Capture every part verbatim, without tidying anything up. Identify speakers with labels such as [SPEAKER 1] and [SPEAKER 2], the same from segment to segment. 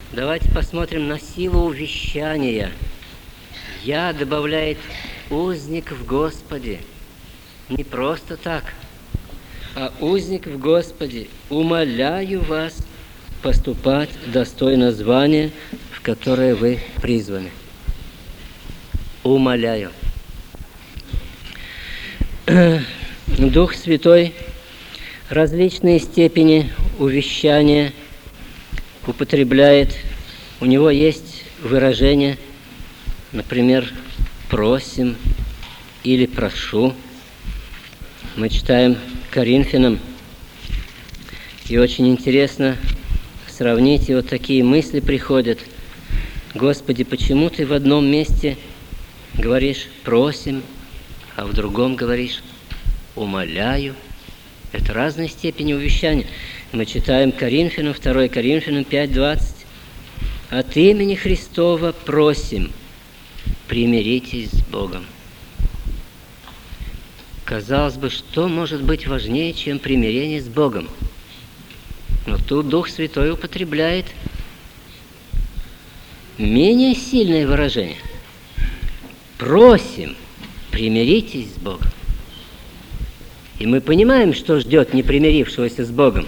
[SPEAKER 1] Давайте посмотрим на силу увещания. «Я», добавляет, «узник в Господе». Не просто так, а узник в Господе. «Умоляю вас поступать достойно звания, в которое вы призваны». Умоляю. Дух Святой различные степени увещания употребляет. У него есть выражение, например, «просим» или «прошу». Мы читаем Коринфянам, и очень интересно сравнить, и вот такие мысли приходят. Господи, почему Ты в одном месте говоришь «просим», а в другом говоришь «умоляю»? Это разные степени увещания. Мы читаем Коринфянам, второе Коринфянам пять двадцать. «От имени Христова просим, примиритесь с Богом». Казалось бы, что может быть важнее, чем примирение с Богом? Но тут Дух Святой употребляет менее сильное выражение. «Просим, примиритесь с Богом». И мы понимаем, что ждет непримирившегося с Богом.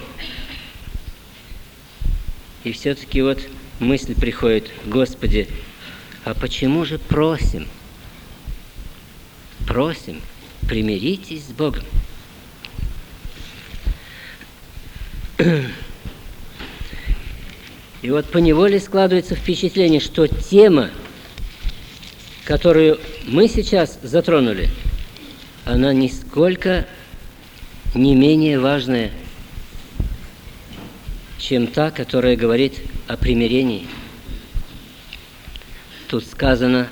[SPEAKER 1] И все-таки вот мысль приходит: Господи, а почему же просим? Просим, примиритесь с Богом. И вот поневоле складывается впечатление, что тема, которую мы сейчас затронули, она нисколько не менее важная, чем та, которая говорит о примирении. Тут сказано: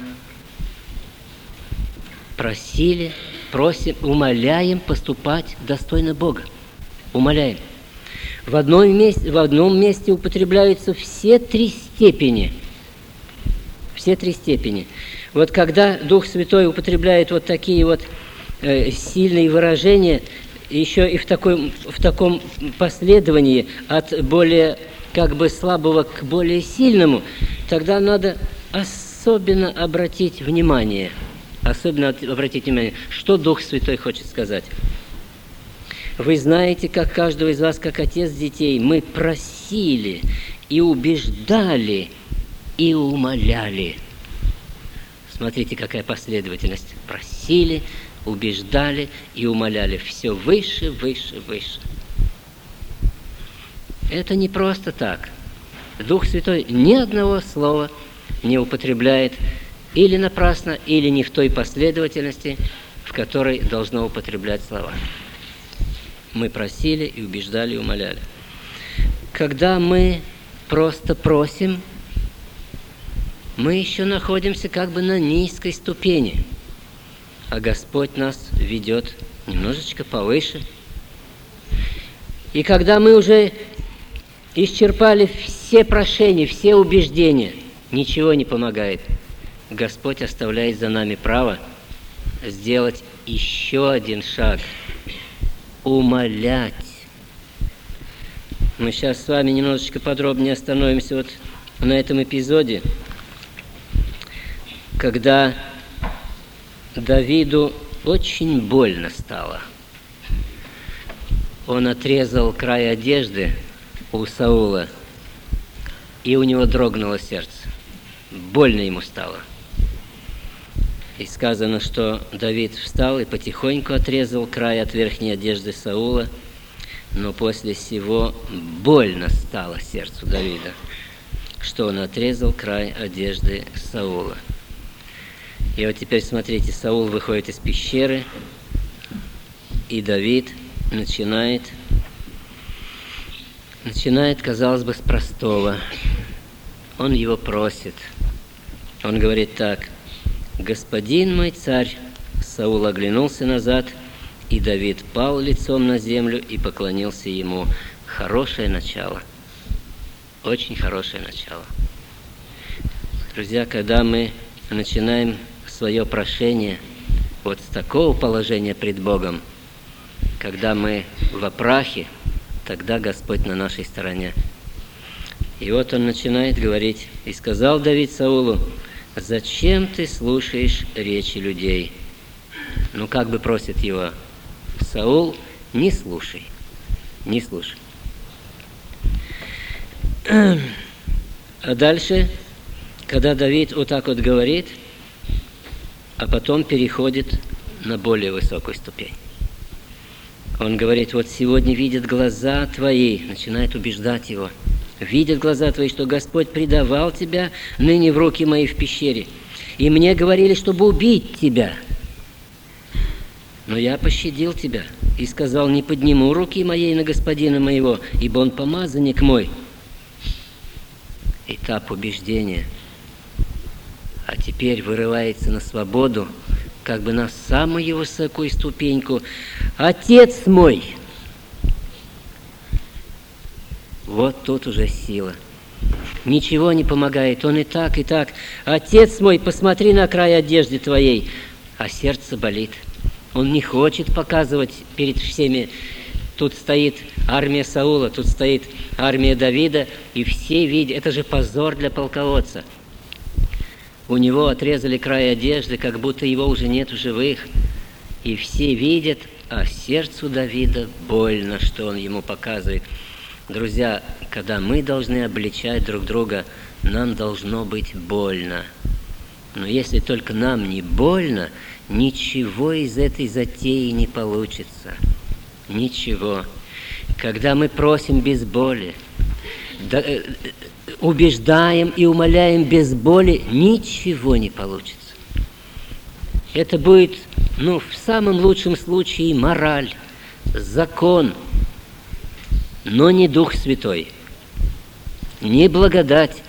[SPEAKER 1] просили, просим, умоляем поступать достойно Бога. Умоляем. В одном месте, в одном месте употребляются все три степени. Все три степени. Вот когда Дух Святой употребляет вот такие вот э, сильные выражения, еще и в, такой, в таком последовании от более как бы слабого к более сильному, тогда надо особенно обратить внимание, особенно обратить внимание, что Дух Святой хочет сказать. Вы знаете, как каждого из вас, как отец детей, мы просили и убеждали и умоляли. Смотрите, какая последовательность. Просили, убеждали и умоляли. Все выше, выше, выше. Это не просто так. Дух Святой ни одного слова не употребляет или напрасно, или не в той последовательности, в которой должно употреблять слова. Мы просили и убеждали и умоляли. Когда мы просто просим, мы еще находимся как бы на низкой ступени, а Господь нас ведет немножечко повыше. И когда мы уже исчерпали все прошения, все убеждения, ничего не помогает. Господь оставляет за нами право сделать еще один шаг – умолять. Мы сейчас с вами немножечко подробнее остановимся вот на этом эпизоде, когда Давиду очень больно стало. Он отрезал край одежды у Саула, и у него дрогнуло сердце. Больно ему стало. И сказано, что Давид встал и потихоньку отрезал край от верхней одежды Саула, но после сего больно стало сердцу Давида, что он отрезал край одежды Саула. И вот теперь смотрите, Саул выходит из пещеры, и Давид начинает, начинает, казалось бы, с простого. Он его просит. Он говорит так: «Господин мой царь». Саул оглянулся назад, и Давид пал лицом на землю и поклонился ему. Хорошее начало. Очень хорошее начало. Друзья, когда мы начинаем свое прошение вот с такого положения пред Богом, когда мы во прахе, тогда Господь на нашей стороне. И вот он начинает говорить. «И сказал Давид Саулу: зачем ты слушаешь речи людей?» Ну, как бы просит его Саул: не слушай, не слушай. А дальше, когда Давид вот так вот говорит, а потом переходит на более высокую ступень. Он говорит: вот сегодня видят глаза твои, начинает убеждать его. Видят глаза твои, что Господь предавал тебя ныне в руки мои в пещере. И мне говорили, чтобы убить тебя. Но я пощадил тебя и сказал: не подниму руки моей на господина моего, ибо он помазанник мой. Этап убеждения. А теперь вырывается на свободу, как бы на самую высокую ступеньку. Отец мой! Вот тут уже сила. Ничего не помогает, он и так, и так. Отец мой, посмотри на край одежды твоей. А сердце болит. Он не хочет показывать перед всеми. Тут стоит армия Саула, тут стоит армия Давида, и все видят. Это же позор для полководца. У него отрезали край одежды, как будто его уже нет в живых. И все видят, а сердцу Давида больно, что он ему показывает. Друзья, когда мы должны обличать друг друга, нам должно быть больно. Но если только нам не больно, ничего из этой затеи не получится. Ничего. Когда мы просим без боли, да, э, убеждаем и умоляем без боли, ничего не получится. Это будет, ну, в самом лучшем случае мораль, закон, но не Дух Святой, не благодать.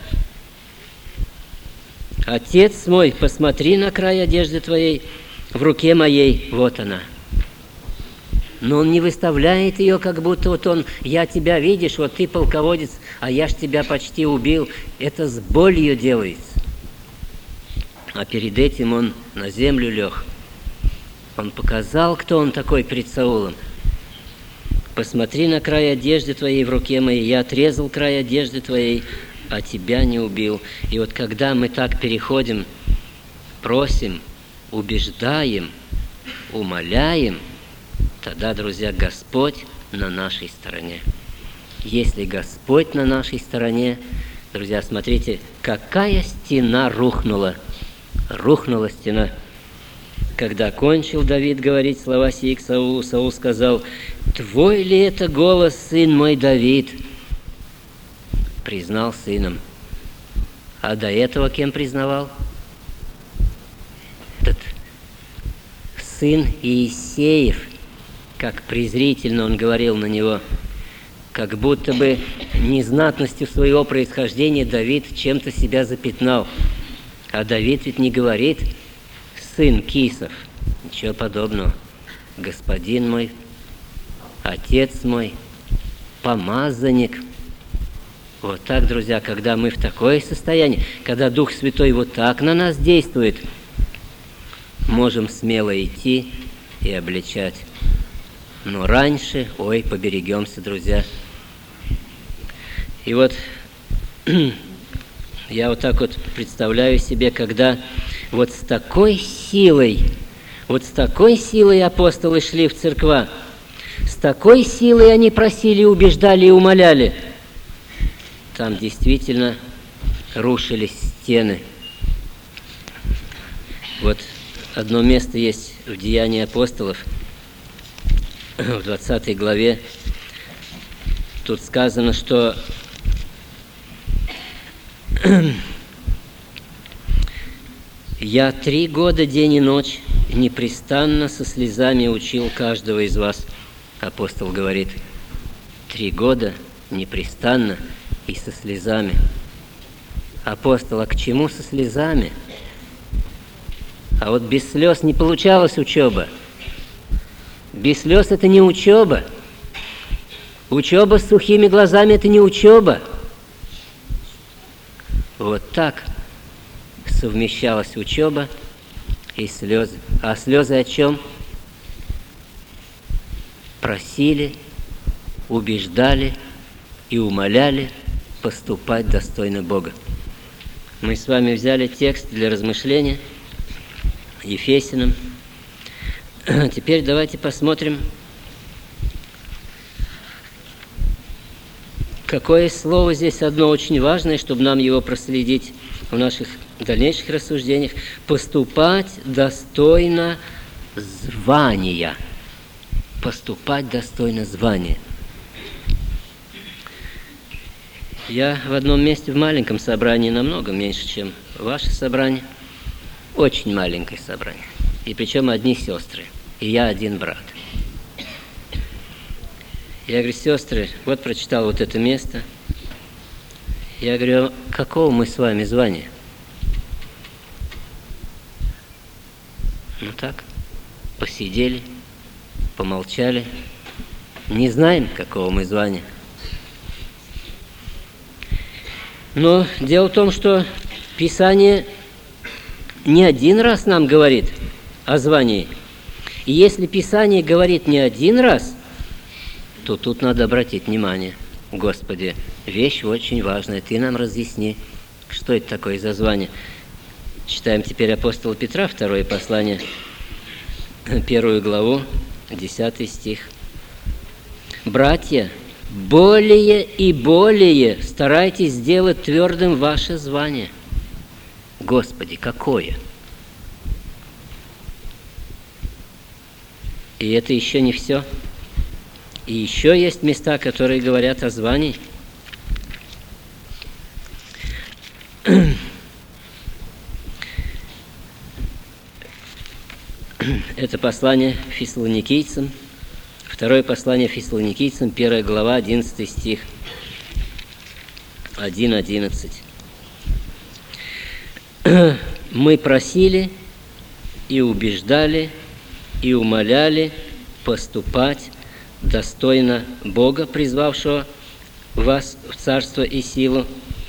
[SPEAKER 1] Отец мой, посмотри на край одежды твоей, в руке моей, вот она. Но он не выставляет ее, как будто вот он: я тебя, видишь, вот ты полководец, а я ж тебя почти убил. Это с болью делается. А перед этим он на землю лег. Он показал, кто он такой перед Саулом. Посмотри на край одежды твоей в руке моей. Я отрезал край одежды твоей, а тебя не убил. И вот когда мы так переходим, просим, убеждаем, умоляем, тогда, друзья, Господь на нашей стороне. Если Господь на нашей стороне, друзья, смотрите, какая стена рухнула. Рухнула стена. Когда кончил Давид говорить слова сии к Саулу, Саул сказал: «Твой ли это голос, сын мой Давид?» Признал сыном. А до этого кем признавал? Этот сын Иисеев. Как презрительно он говорил на него, как будто бы незнатностью своего происхождения Давид чем-то себя запятнал. А Давид ведь не говорит: сын Кисов. Ничего подобного. Господин мой, отец мой, помазанник. Вот так, друзья, когда мы в такое состояние, когда Дух Святой вот так на нас действует, можем смело идти и обличать. Но раньше, ой, поберегемся, друзья. И вот я вот так вот представляю себе, когда вот с такой силой, вот с такой силой апостолы шли в церква, с такой силой они просили, убеждали и умоляли. Там действительно рушились стены. Вот одно место есть в Деянии апостолов, в двадцатой главе. Тут сказано, что «Я три года день и ночь непрестанно со слезами учил каждого из вас». Апостол говорит: три года непрестанно и со слезами. Апостол, а к чему со слезами? А вот без слез не получалась учеба. Без слез это не учеба. Учеба с сухими глазами это не учеба. Вот так совмещалась учеба и слезы. А слезы о чем? Просили, убеждали и умоляли поступать достойно Бога. Мы с вами взяли текст для размышления Ефесянам. Теперь давайте посмотрим, какое слово здесь одно очень важное, чтобы нам его проследить в наших дальнейших рассуждениях. Поступать достойно звания. Поступать достойно звания. Я в одном месте в маленьком собрании, намного меньше, чем ваше собрание. Очень маленькое собрание. И причем одни сестры. И я один брат. Я говорю: сестры, вот прочитал вот это место. Я говорю: какого мы с вами звания? Ну так, посидели, помолчали. Не знаем, какого мы звания. Но дело в том, что Писание не один раз нам говорит о звании. И если Писание говорит не один раз, то тут надо обратить внимание. Господи, вещь очень важная, Ты нам разъясни, что это такое за звание. Читаем теперь апостола Петра, второе послание, первую главу, десятый стих. «Братья, более и более старайтесь сделать твердым ваше звание». Господи, какое? И это еще не все. И еще есть места, которые говорят о звании. Это послание фессалоникийцам, второе послание фессалоникийцам, первая глава, одиннадцатый стих, один одиннадцать. «Мы просили и убеждали, и умоляли поступать достойно Бога, призвавшего вас в царство и силу».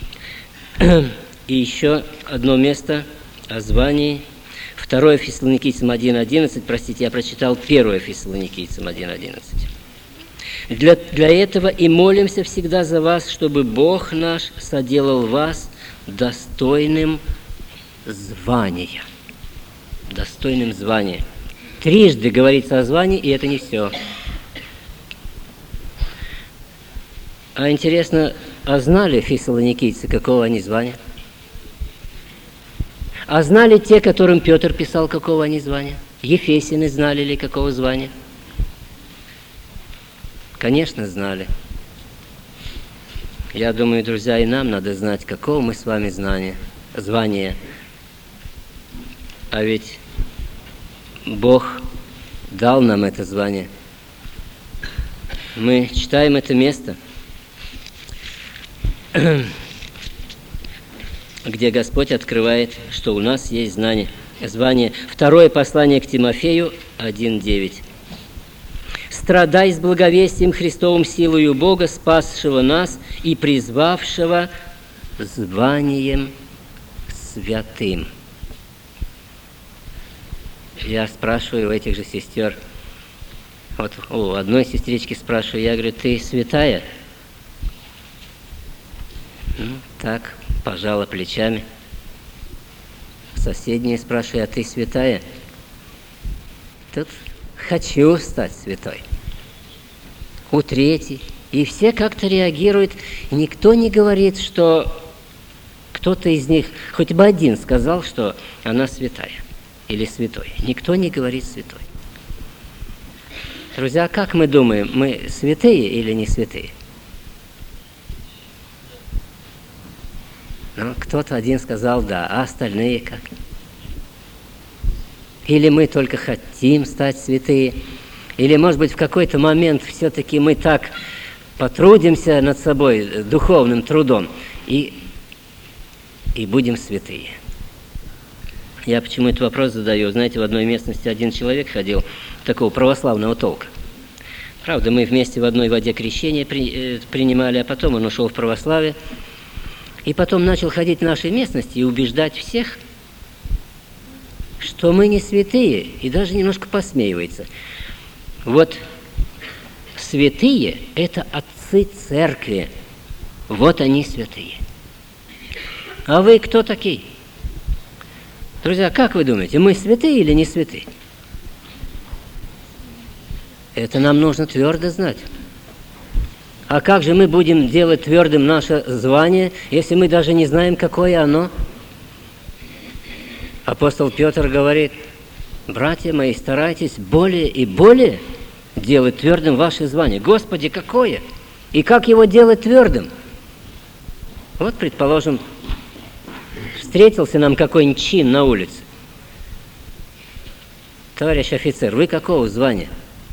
[SPEAKER 1] И еще одно место о звании. Второе Фессалоникийцам один одиннадцать, простите, я прочитал первое Фессалоникийцам один одиннадцать. Для, для этого и молимся всегда за вас, чтобы Бог наш соделал вас достойным звания. Достойным звания. Трижды говорится о звании, и это не все. А интересно, а знали фессалоникийцы, какого они звания? А знали те, которым Петр писал, какого они звания? Ефесины знали ли, какого звания? Конечно, знали. Я думаю, друзья, и нам надо знать, какого мы с вами знания, звания. А ведь Бог дал нам это звание. Мы читаем это место, где Господь открывает, что у нас есть знание, звание. Второе послание к Тимофею один девять. «Страдай с благовестием Христовым силою Бога, спасшего нас и призвавшего званием святым». Я спрашиваю у этих же сестер, вот у одной сестрички спрашиваю, я говорю: ты святая? Ну, так, пожала плечами. Соседние спрашивают: а ты святая? Тут хочу стать святой. У третьей. И все как-то реагируют. Никто не говорит, что кто-то из них, хоть бы один сказал, что она святая или святой. Никто не говорит святой. Друзья, как мы думаем, мы святые или не святые? Ну, кто-то один сказал да, а остальные как? Или мы только хотим стать святые, или, может быть, в какой-то момент все-таки мы так потрудимся над собой духовным трудом и, и будем святые. Я почему этот вопрос задаю? Знаете, в одной местности один человек ходил, такого православного толка. Правда, мы вместе в одной воде крещения при, э, принимали, а потом он ушел в православие. И потом начал ходить в нашей местности и убеждать всех, что мы не святые, и даже немножко посмеивается. Вот святые – это отцы церкви. Вот они святые. А вы кто такие? Друзья, как вы думаете, мы святые или не святые? Это нам нужно твердо знать. А как же мы будем делать твердым наше звание, если мы даже не знаем, какое оно? Апостол Петр говорит: братья мои, старайтесь более и более делать твердым ваше звание. Господи, какое? И как его делать твердым? Вот, предположим, встретился нам какой-нибудь чин на улице. Товарищ офицер, вы какого звания?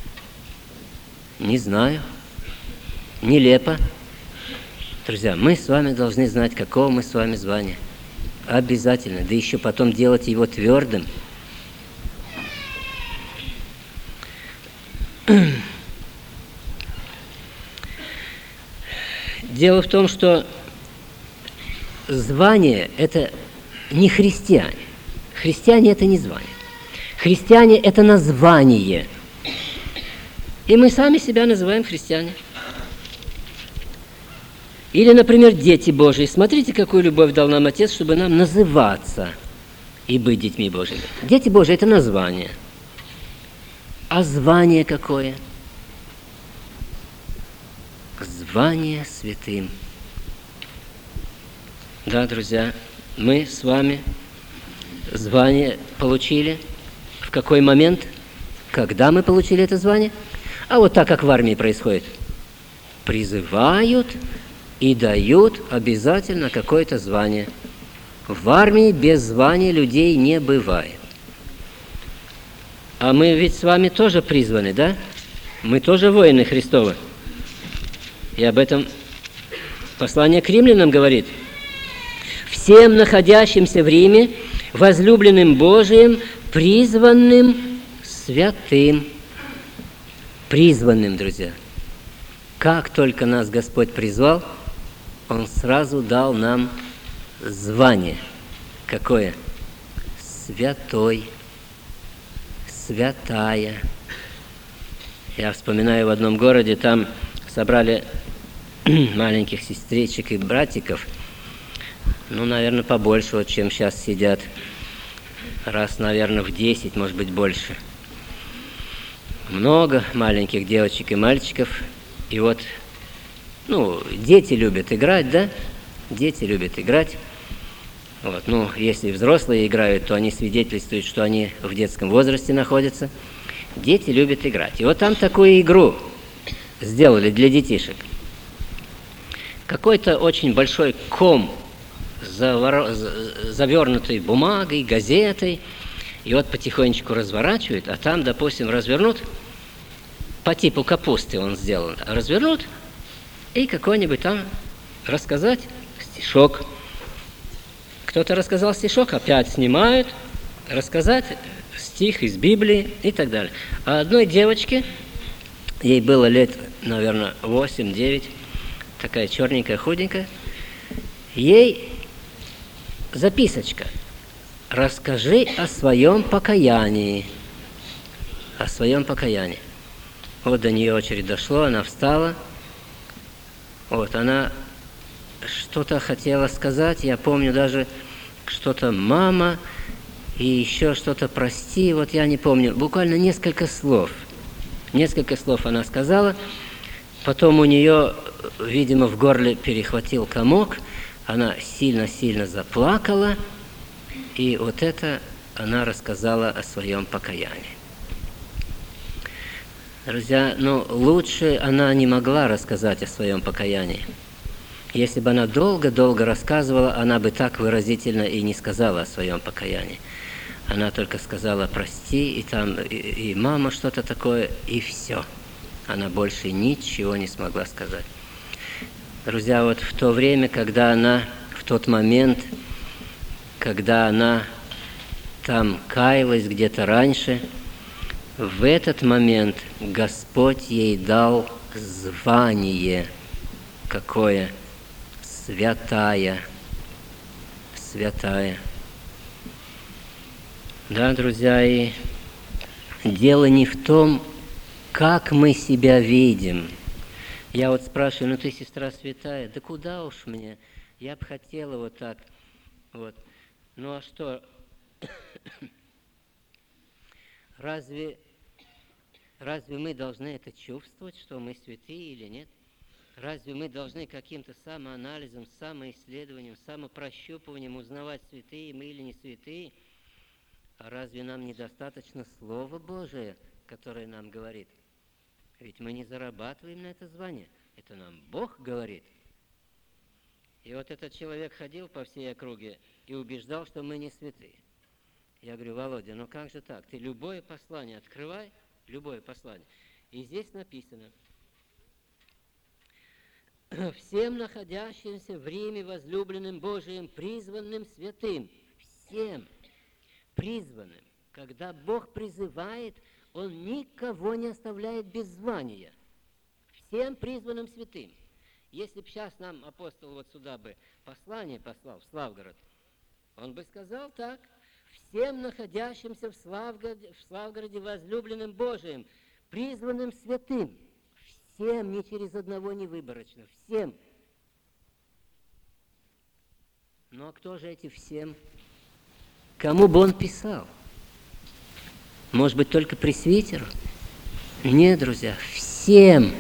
[SPEAKER 1] Не знаю. Нелепо. Друзья, мы с вами должны знать, какого мы с вами звания. Обязательно. Да еще потом делать его твердым. Дело в том, что звание – это не христиане. Христиане – это не звание. Христиане – это название. И мы сами себя называем христиане. Или, например, дети Божии. Смотрите, какую любовь дал нам Отец, чтобы нам называться и быть детьми Божьими. Дети Божии – это название. А звание какое? Звание святым. Да, друзья, мы с вами звание получили. В какой момент? Когда мы получили это звание? А вот так, как в армии происходит. Призывают и дают обязательно какое-то звание. В армии без звания людей не бывает. А мы ведь с вами тоже призваны, да? Мы тоже воины Христовы. И об этом послание к римлянам говорит. Всем находящимся в Риме, возлюбленным Божиим, призванным святым. Призванным, друзья. Как только нас Господь призвал, Он сразу дал нам звание. Какое? Святой. Святая. Я вспоминаю, в одном городе там собрали маленьких сестричек и братиков, ну, наверное, побольше, вот, чем сейчас сидят. Раз, наверное, в десять, может быть, больше. Много маленьких девочек и мальчиков. И вот, ну, дети любят играть, да? Дети любят играть. Вот, ну, если взрослые играют, то они свидетельствуют, что они в детском возрасте находятся. Дети любят играть. И вот там такую игру сделали для детишек. Какой-то очень большой ком, завор... завернутый бумагой, газетой, и вот потихонечку разворачивают, а там, допустим, развернут, по типу капусты он сделан, развернут, и какой-нибудь там рассказать стишок. Кто-то рассказал стишок, опять снимают, рассказать стих из Библии и так далее. А одной девочке, ей было лет, наверное, восемь-девять, такая черненькая, худенькая, ей записочка. Расскажи о своем покаянии. О своем покаянии. Вот до нее очередь дошло, она встала. Вот, она что-то хотела сказать, я помню даже что-то «мама» и еще что-то «прости», вот я не помню, буквально несколько слов. Несколько слов она сказала, потом у нее, видимо, в горле перехватил комок, она сильно-сильно заплакала, и вот это она рассказала о своем покаянии. Друзья, ну, лучше она не могла рассказать о своем покаянии. Если бы она долго-долго рассказывала, она бы так выразительно и не сказала о своем покаянии. Она только сказала «прости», и там и, и «мама» что-то такое, и все. Она больше ничего не смогла сказать. Друзья, вот в то время, когда она, в тот момент, когда она там каялась где-то раньше, в этот момент Господь ей дал звание какое? Святая. Святая. Да, друзья, и дело не в том, как мы себя видим, Я вот спрашиваю, ну ты сестра святая, да куда уж мне, я бы хотела вот так, вот. Ну а что, разве, разве мы должны это чувствовать, что мы святые или нет? Разве мы должны каким-то самоанализом, самоисследованием, самопрощупыванием узнавать, святые мы или не святые? А разве нам недостаточно Слова Божие, которое нам говорит? Ведь мы не зарабатываем на это звание. Это нам Бог говорит. И вот этот человек ходил по всей округе и убеждал, что мы не святые. Я говорю, Володя, ну как же так? Ты любое послание открывай, любое послание. И здесь написано: всем находящимся в Риме, возлюбленным Божиим, призванным святым, всем призванным. Когда Бог призывает, Он никого не оставляет без звания. Всем призванным святым. Если бы сейчас нам апостол вот сюда бы послание послал, в Славгород, он бы сказал так: всем находящимся в Славгороде, в Славгороде возлюбленным Божиим, призванным святым. Всем, ни через одного не выборочно, всем. Ну а кто же эти всем? Кому бы он писал? Может быть, только пресвитеру? Нет, друзья, всем.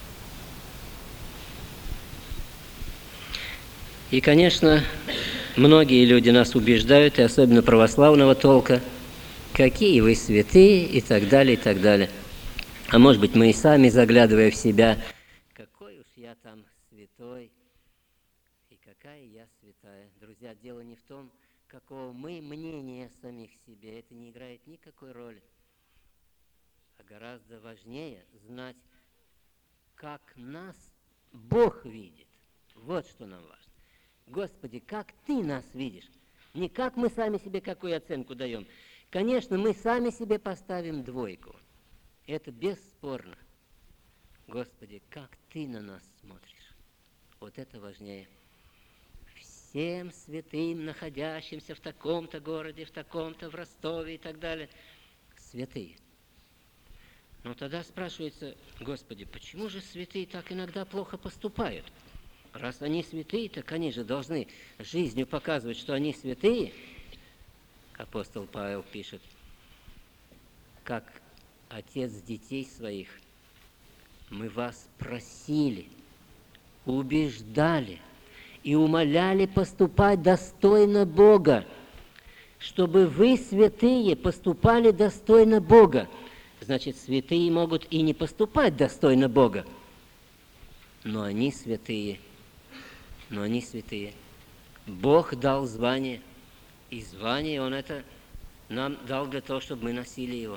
[SPEAKER 1] И, конечно, многие люди нас убеждают, и особенно православного толка, какие вы святые, и так далее, и так далее. А может быть, мы и сами, заглядывая в себя, какой уж я там святой, и какая я святая. Друзья, дело не в том, какого мы мнения о самих себе, это не играет никакой роли. А гораздо важнее знать, как нас Бог видит. Вот что нам важно. Господи, как Ты нас видишь? Не как мы сами себе какую оценку даем. Конечно, мы сами себе поставим двойку. Это бесспорно. Господи, как Ты на нас смотришь? Вот это важнее. Всем святым, находящимся в таком-то городе, в таком-то, в Ростове и так далее. Святые. Но тогда спрашивается, Господи, почему же святые так иногда плохо поступают? Раз они святые, так они же должны жизнью показывать, что они святые. Апостол Павел пишет, как отец детей своих, мы вас просили, убеждали и умоляли поступать достойно Бога, чтобы вы, святые, поступали достойно Бога. Значит, святые могут и не поступать достойно Бога, но они святые, но они святые. Бог дал звание, и звание Он это нам дал для того, чтобы мы носили его.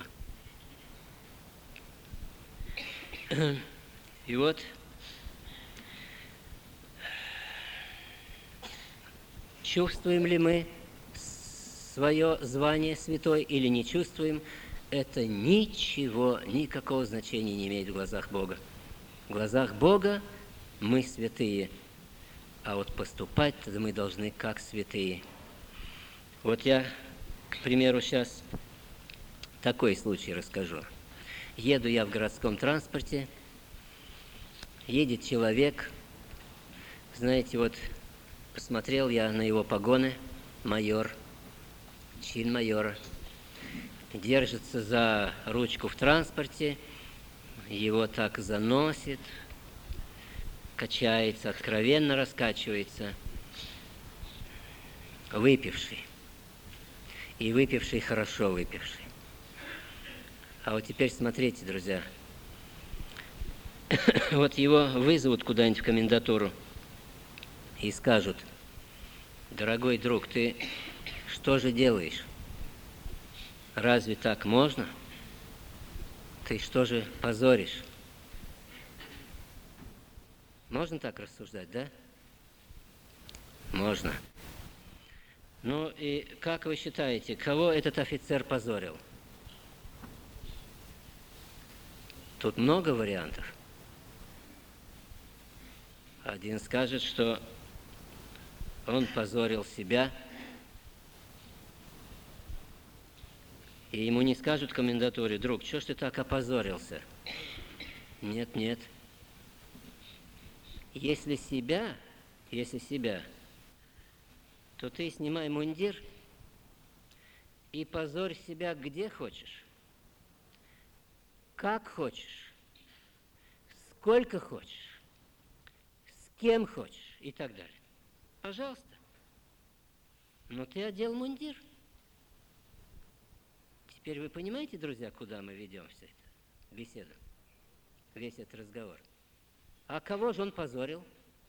[SPEAKER 1] И вот чувствуем ли мы свое звание святой или не чувствуем, это ничего, никакого значения не имеет в глазах Бога. В глазах Бога мы святые, а вот поступать-то мы должны как святые. Вот я, к примеру, сейчас такой случай расскажу. Еду я в городском транспорте, едет человек, знаете, вот посмотрел я на его погоны, майор, чин майора, держится за ручку в транспорте, его так заносит, качается, откровенно раскачивается, выпивший, и выпивший, хорошо выпивший. А вот теперь смотрите, друзья, вот его вызовут куда-нибудь в комендатуру и скажут, дорогой друг, ты что же делаешь? Разве так можно? Ты что же позоришь? Можно так рассуждать, да? Можно. Ну и как вы считаете, кого этот офицер позорил? Тут много вариантов. Один скажет, что он позорил себя, и ему не скажут в комендатуре, друг, что ж ты так опозорился? Нет, нет. Если себя, если себя, то ты снимай мундир и позорь себя где хочешь, как хочешь, сколько хочешь, с кем хочешь и так далее. Пожалуйста. Но ты одел мундир. Теперь вы понимаете, друзья, куда мы ведем все это? Беседу. Весь этот разговор. А кого же он позорил?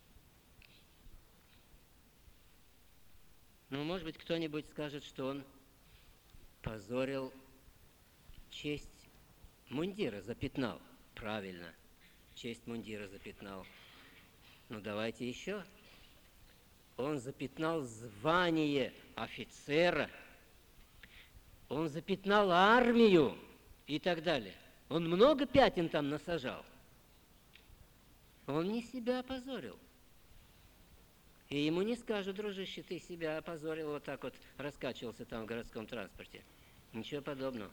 [SPEAKER 1] Ну, может быть, кто-нибудь скажет, что он позорил честь мундира, запятнал. Правильно, честь мундира запятнал. Ну, давайте еще. Он запятнал звание офицера. Он запятнал армию и так далее. Он много пятен там насажал. Он не себя опозорил. И ему не скажут: дружище, ты себя опозорил, вот так вот раскачивался там в городском транспорте. Ничего подобного.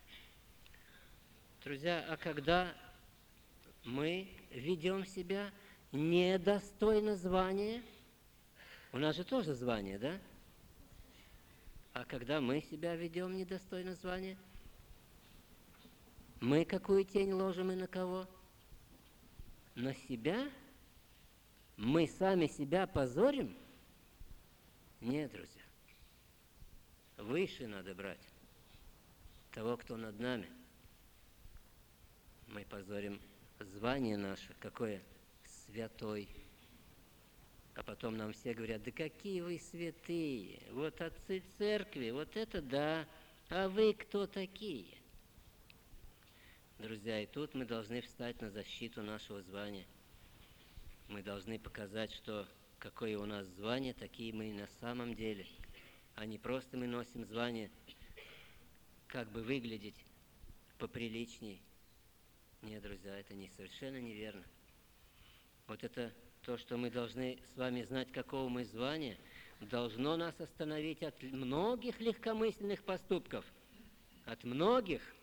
[SPEAKER 1] Друзья, а когда мы ведем себя недостойно звания, у нас же тоже звание, да? А когда мы себя ведем недостойно звания, мы какую тень ложим и на кого? На себя? Мы сами себя позорим? Нет, друзья. Выше надо брать того, кто над нами. Мы позорим звание наше. Какое? Святой. А потом нам все говорят: да какие вы святые, вот отцы церкви, вот это да, а вы кто такие? Друзья, и тут мы должны встать на защиту нашего звания. Мы должны показать, что какое у нас звание, такие мы и на самом деле. А не просто мы носим звание, как бы выглядеть поприличней. Нет, друзья, это не совершенно неверно. Вот это то, что мы должны с вами знать, какого мы звания, должно нас остановить от многих легкомысленных поступков. От многих.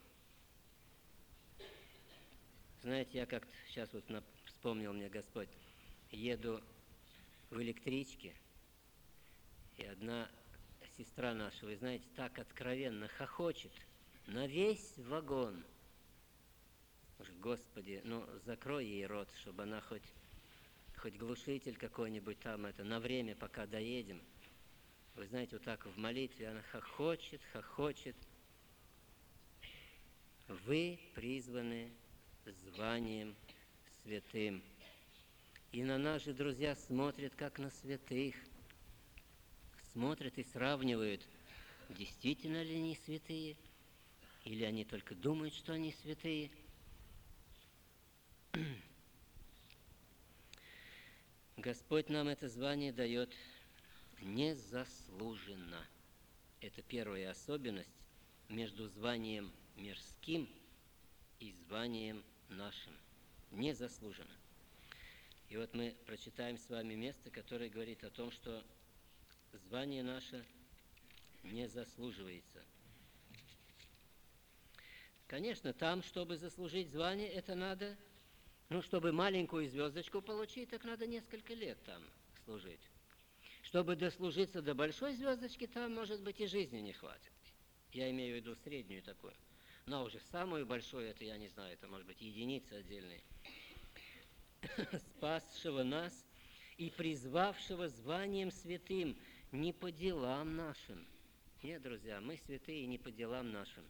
[SPEAKER 1] Знаете, я как-то сейчас вот вспомнил мне Господь, еду в электричке, и одна сестра наша, вы знаете, так откровенно хохочет на весь вагон. Господи, ну закрой ей рот, чтобы она хоть, хоть глушитель какой-нибудь там, это на время, пока доедем. Вы знаете, вот так в молитве она хохочет, хохочет. Вы призваны званием святым. И на нас же, друзья, смотрят, как на святых. Смотрят и сравнивают, действительно ли они святые, или они только думают, что они святые. Господь нам это звание дает незаслуженно. Это первая особенность между званием мирским и званием нашим. Незаслуженно. И вот мы прочитаем с вами место, которое говорит о том, что звание наше не заслуживается. Конечно, там, чтобы заслужить звание, это надо, ну, чтобы маленькую звездочку получить, так надо несколько лет там служить. Чтобы дослужиться до большой звездочки, там, может быть, и жизни не хватит. Я имею в виду среднюю такую. Но уже самую большую, это я не знаю, это, может быть, единицы отдельные. Спасшего нас и призвавшего званием святым не по делам нашим. Нет, друзья, мы святые не по делам нашим.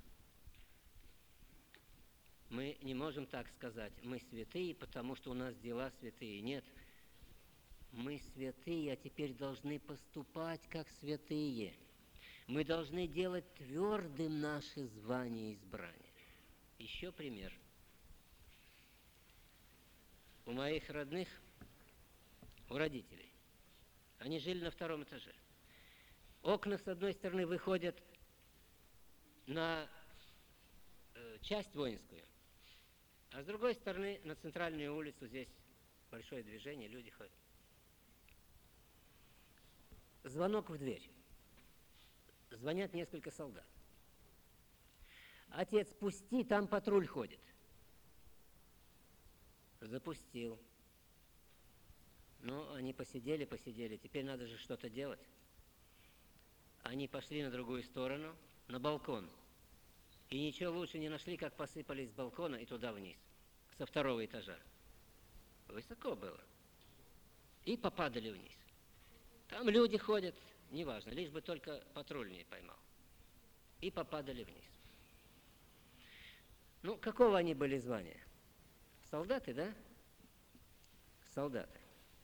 [SPEAKER 1] Мы не можем так сказать: мы святые, потому что у нас дела святые. Нет, мы святые, а теперь должны поступать как святые. Мы должны делать твердым наше звание и избрание. Еще пример. У моих родных, у родителей, они жили на втором этаже. Окна с одной стороны выходят на э, часть воинскую, а с другой стороны на центральную улицу. Здесь большое движение, люди ходят. Звонок в дверь. Звонят несколько солдат. Отец, пусти, там патруль ходит. Запустил. Ну, они посидели, посидели, теперь надо же что-то делать. Они пошли на другую сторону, на балкон. И ничего лучше не нашли, как посыпались с балкона и туда вниз, со второго этажа. Высоко было. И попадали вниз. Там люди ходят, неважно, лишь бы только патруль не поймал. И попадали вниз. Ну, какого они были звания? Солдаты, да? Солдаты.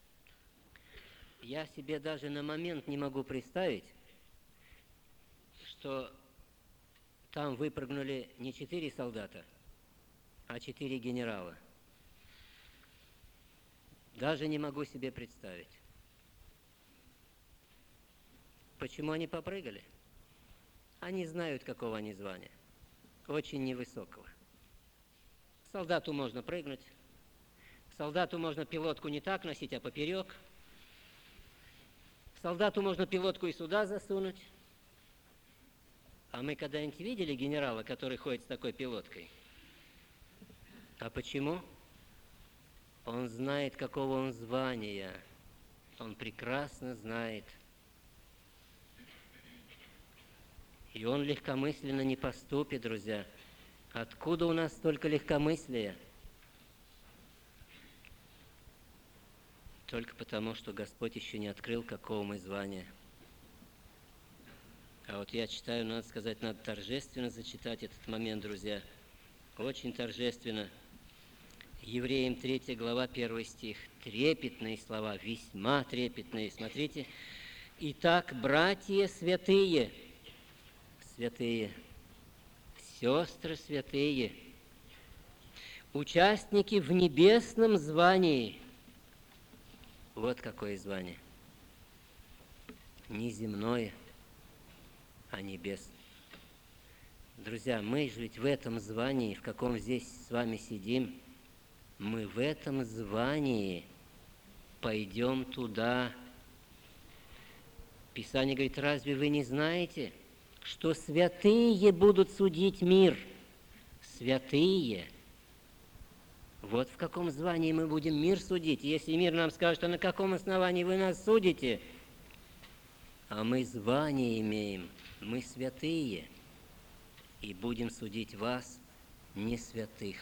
[SPEAKER 1] Я себе даже на момент не могу представить, что там выпрыгнули не четыре солдата, а четыре генерала. Даже не могу себе представить. Почему они попрыгали? Они знают, какого они звания. Очень невысокого. К солдату можно прыгнуть. К солдату можно пилотку не так носить, а поперек. К солдату можно пилотку и сюда засунуть. А мы когда-нибудь видели генерала, который ходит с такой пилоткой? А почему? Он знает, какого он звания. Он прекрасно знает. И он легкомысленно не поступит, друзья. Откуда у нас столько легкомыслия? Только потому, что Господь еще не открыл, какого мы звания. А вот я читаю, надо сказать, надо торжественно зачитать этот момент, друзья. Очень торжественно. Евреям третья глава, первый стих. Трепетные слова, весьма трепетные. Смотрите. Итак, братья святые, святые, сестры святые, участники в небесном звании. Вот какое звание. Не земное, а небесное. Друзья, мы же ведь в этом звании, в каком здесь с вами сидим, мы в этом звании пойдем туда. Писание говорит, разве вы не знаете, что святые будут судить мир? Святые. Вот в каком звании мы будем мир судить. Если мир нам скажет, а на каком основании вы нас судите? А мы звание имеем, мы святые, и будем судить вас, не святых.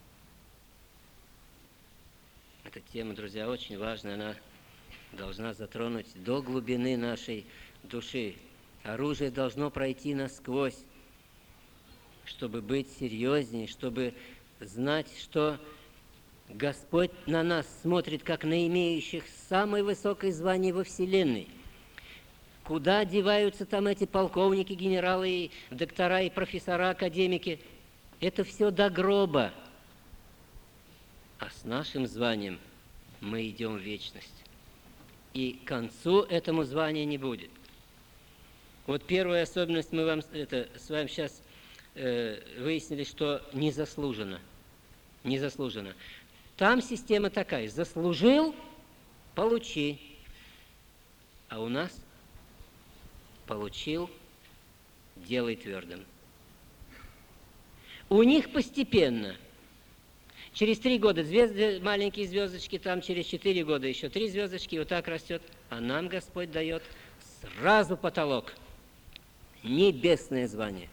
[SPEAKER 1] Эта тема, друзья, очень важная, она должна затронуть до глубины нашей души. Оружие должно пройти насквозь, чтобы быть серьезнее, чтобы знать, что Господь на нас смотрит, как на имеющих самое высокое звание во Вселенной. Куда деваются там эти полковники, генералы, и доктора, и профессора, академики? Это все до гроба. А с нашим званием мы идем в вечность. И к концу этому звания не будет. Вот первая особенность мы вам это, с вами сейчас э, выяснили, что незаслуженно. Незаслуженно. Там система такая: заслужил – получи. А у нас получил – делай твердым. У них постепенно. Через три года звезды, маленькие звездочки, там через четыре года еще три звездочки, и вот так растет. А нам Господь дает сразу потолок. Небесное звание.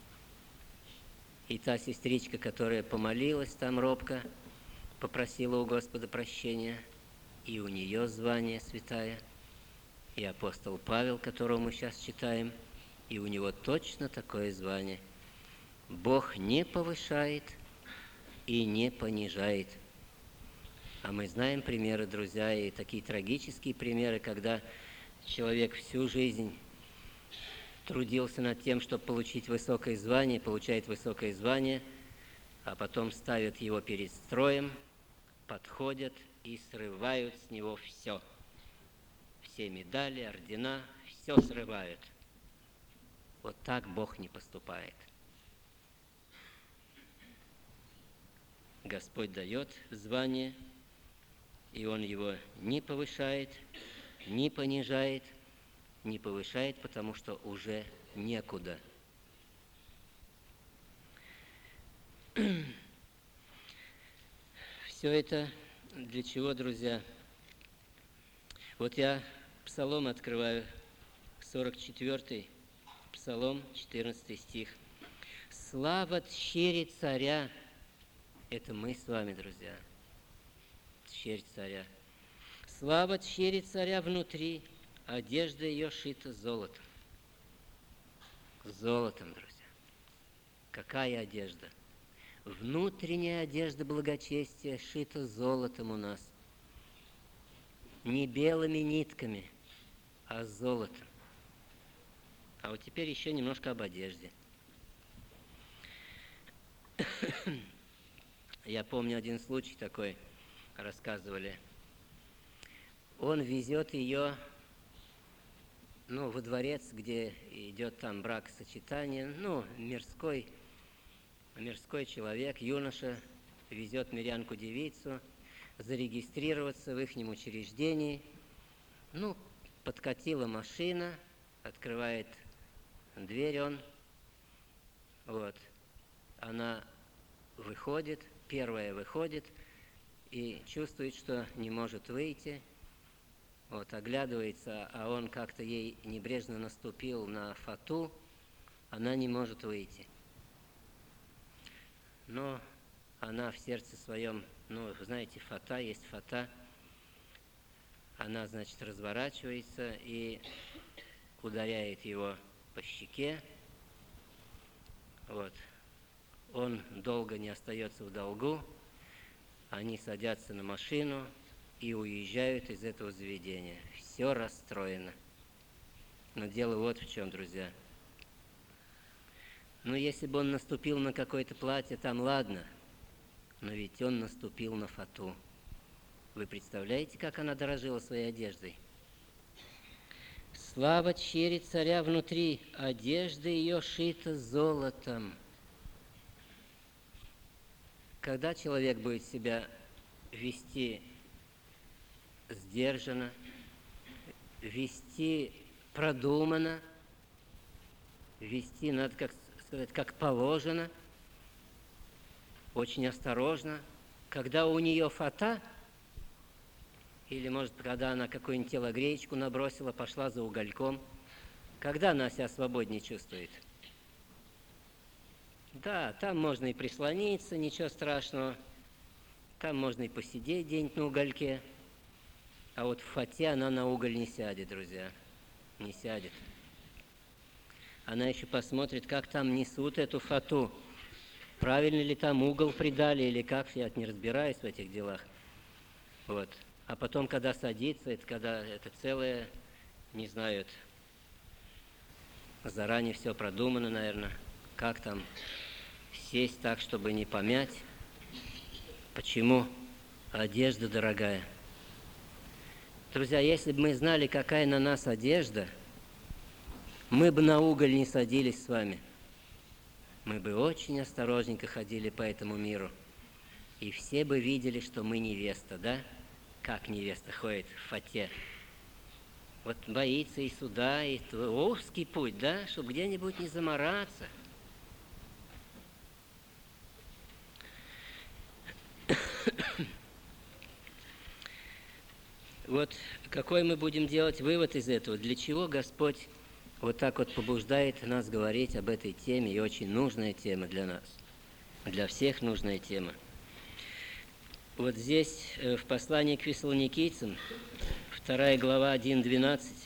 [SPEAKER 1] И та сестричка, которая помолилась там робко, попросила у Господа прощения, и у нее звание святая. И апостол Павел, которого мы сейчас читаем, и у него точно такое звание. Бог не повышает и не понижает. А мы знаем примеры, друзья, и такие трагические примеры, когда человек всю жизнь трудился над тем, чтобы получить высокое звание, получает высокое звание, а потом ставят его перед строем, подходят и срывают с него все. Все медали, ордена, все срывают. Вот так Бог не поступает. Господь дает звание, и Он его не повышает, не понижает, не повышает, потому что уже некуда. Все это для чего, друзья? Вот я Псалом открываю, сорок четвёртый Псалом, четырнадцатый стих. «Слава тщери царя». Это мы с вами, друзья. Тщерь царя. «Слава тщери царя внутри, одежда ее шита золотом». Золотом, друзья. Какая одежда? Внутренняя одежда благочестия шита золотом у нас. Не белыми нитками, а золотом. А вот теперь еще немножко об одежде. Я помню один случай такой, рассказывали. Он везет ее, ну, во дворец, где идет там бракосочетание, ну, мирской, мирской человек, юноша, везет мирянку-девицу зарегистрироваться в ихнем учреждении. Ну, подкатила машина, открывает дверь он, вот, она выходит, первая выходит и чувствует, что не может выйти, вот, оглядывается, а он как-то ей небрежно наступил на фату, она не может выйти. Но она в сердце своем, ну, знаете, фата есть фата, она, значит, разворачивается и ударяет его по щеке. Вот. Он долго не остается в долгу, они садятся на машину и уезжают из этого заведения. Все расстроено. Но дело вот в чем, друзья. Ну, если бы он наступил на какое-то платье, там ладно, но ведь он наступил на фату. Вы представляете, как она дорожила своей одеждой? Слава тщери царя внутри, одежда ее шита золотом. Когда человек будет себя вести сдержанно, вести продуманно, вести, надо как сказать, как положено, очень осторожно, когда у нее фата, или, может, когда она какую-нибудь телогреечку набросила, пошла за угольком, когда она себя свободнее чувствует? Да, там можно и прислониться, ничего страшного, там можно и посидеть где-нибудь на угольке, а вот в фате она на уголь не сядет, друзья, не сядет. Она еще посмотрит, как там несут эту фату, правильно ли там угол придали или как, я не разбираюсь в этих делах. Вот. А потом, когда садится, это когда это целое, не знаю, это заранее все продумано, наверное, как там сесть так, чтобы не помять. Почему? Одежда дорогая. Друзья, если бы мы знали, какая на нас одежда, мы бы на уголь не садились с вами. Мы бы очень осторожненько ходили по этому миру. И все бы видели, что мы невеста, да? Как невеста ходит в фате. Вот боится и суда, и узкий путь, да? Чтобы где-нибудь не замораться. Вот какой мы будем делать вывод из этого? Для чего Господь вот так вот побуждает нас говорить об этой теме, и очень нужная тема для нас, для всех нужная тема. Вот здесь, в послании к Фессалоникийцам, вторая глава, один двенадцать,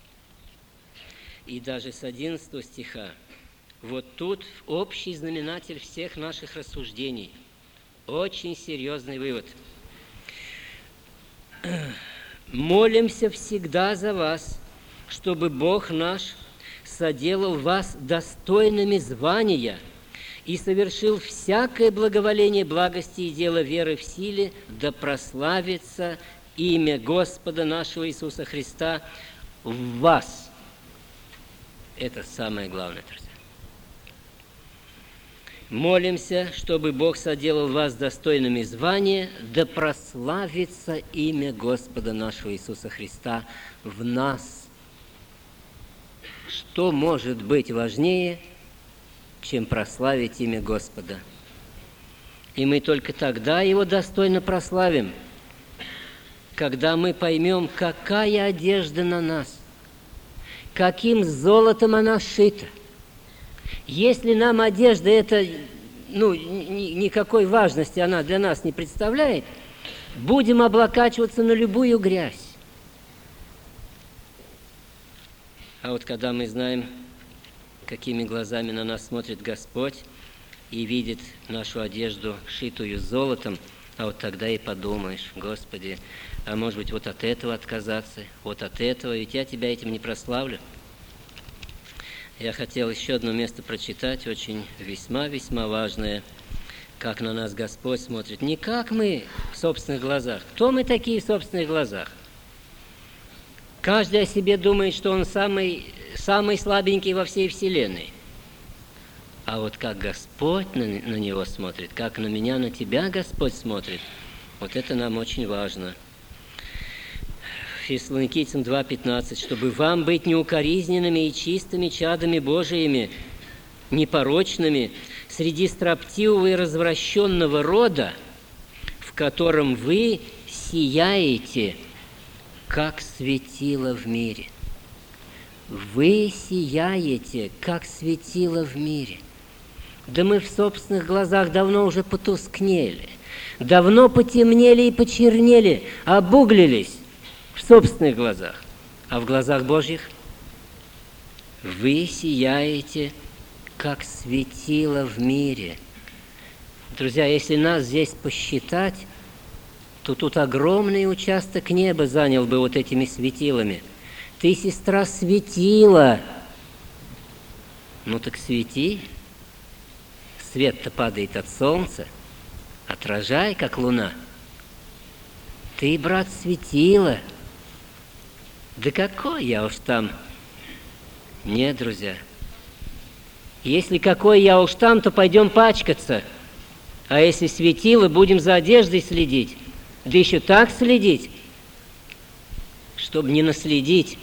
[SPEAKER 1] и даже с одиннадцатого стиха, вот тут общий знаменатель всех наших рассуждений, очень серьезный вывод. «Молимся всегда за вас, чтобы Бог наш соделал вас достойными звания и совершил всякое благоволение благости и дело веры в силе, да прославится имя Господа нашего Иисуса Христа в вас». Это самое главное, друзья. Молимся, чтобы Бог соделал вас достойными звания, да прославится имя Господа нашего Иисуса Христа в нас. Что может быть важнее, чем прославить имя Господа? И мы только тогда Его достойно прославим, когда мы поймем, какая одежда на нас, каким золотом она сшита. Если нам одежда эта, ну, ни, никакой важности она для нас не представляет, будем облокачиваться на любую грязь. А вот когда мы знаем, какими глазами на нас смотрит Господь и видит нашу одежду, шитую золотом, а вот тогда и подумаешь: Господи, а может быть вот от этого отказаться, вот от этого, ведь я Тебя этим не прославлю. Я хотел еще одно место прочитать, очень весьма-весьма важное, как на нас Господь смотрит. Не как мы в собственных глазах. Кто мы такие в собственных глазах? Каждый о себе думает, что он самый, самый слабенький во всей вселенной. А вот как Господь на, на него смотрит, как на меня, на тебя Господь смотрит, вот это нам очень важно. Фессалоникийцам два пятнадцать, чтобы вам быть неукоризненными и чистыми чадами Божиими, непорочными, среди строптивого и развращенного рода, в котором вы сияете, как светило в мире. Вы сияете, как светило в мире. Да мы в собственных глазах давно уже потускнели, давно потемнели и почернели, обуглились в собственных глазах. А в глазах Божьих вы сияете, как светило в мире. Друзья, если нас здесь посчитать, то тут огромный участок неба занял бы вот этими светилами. Ты, сестра, светила. Ну так свети. Свет-то падает от солнца. Отражай, как луна. Ты, брат, светила. Да какой я уж там? Нет, друзья. Если какой я уж там, то пойдем пачкаться. А если светило, будем за одеждой следить. Да еще так следить, чтобы не наследить,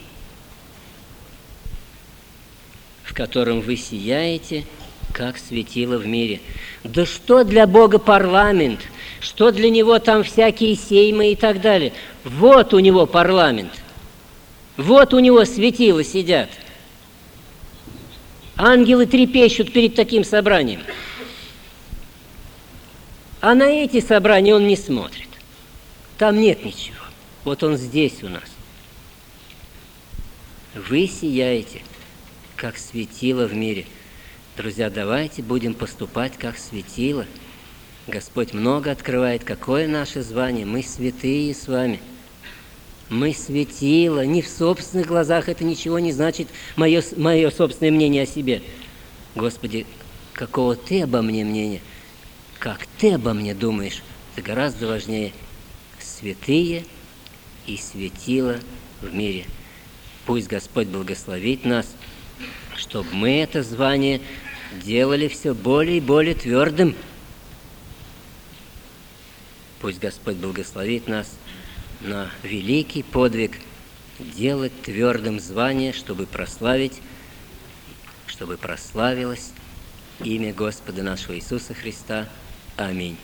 [SPEAKER 1] в котором вы сияете, как светило в мире. Да что для Бога парламент, что для Него там всякие сеймы и так далее. Вот у Него парламент, вот у Него светила сидят. Ангелы трепещут перед таким собранием. А на эти собрания Он не смотрит. Там нет ничего. Вот Он здесь у нас. Вы сияете, как светило в мире. Друзья, давайте будем поступать, как светило. Господь много открывает. Какое наше звание? Мы святые с вами. Мы светило. Не в собственных глазах это ничего не значит, мое, мое собственное мнение о себе. Господи, какого Ты обо мне мнения? Как Ты обо мне думаешь? Это гораздо важнее. Святые и светило в мире. Пусть Господь благословит нас, чтобы мы это звание делали все более и более твердым. Пусть Господь благословит нас на великий подвиг делать твердым звание, чтобы прославить, чтобы прославилось имя Господа нашего Иисуса Христа. Аминь.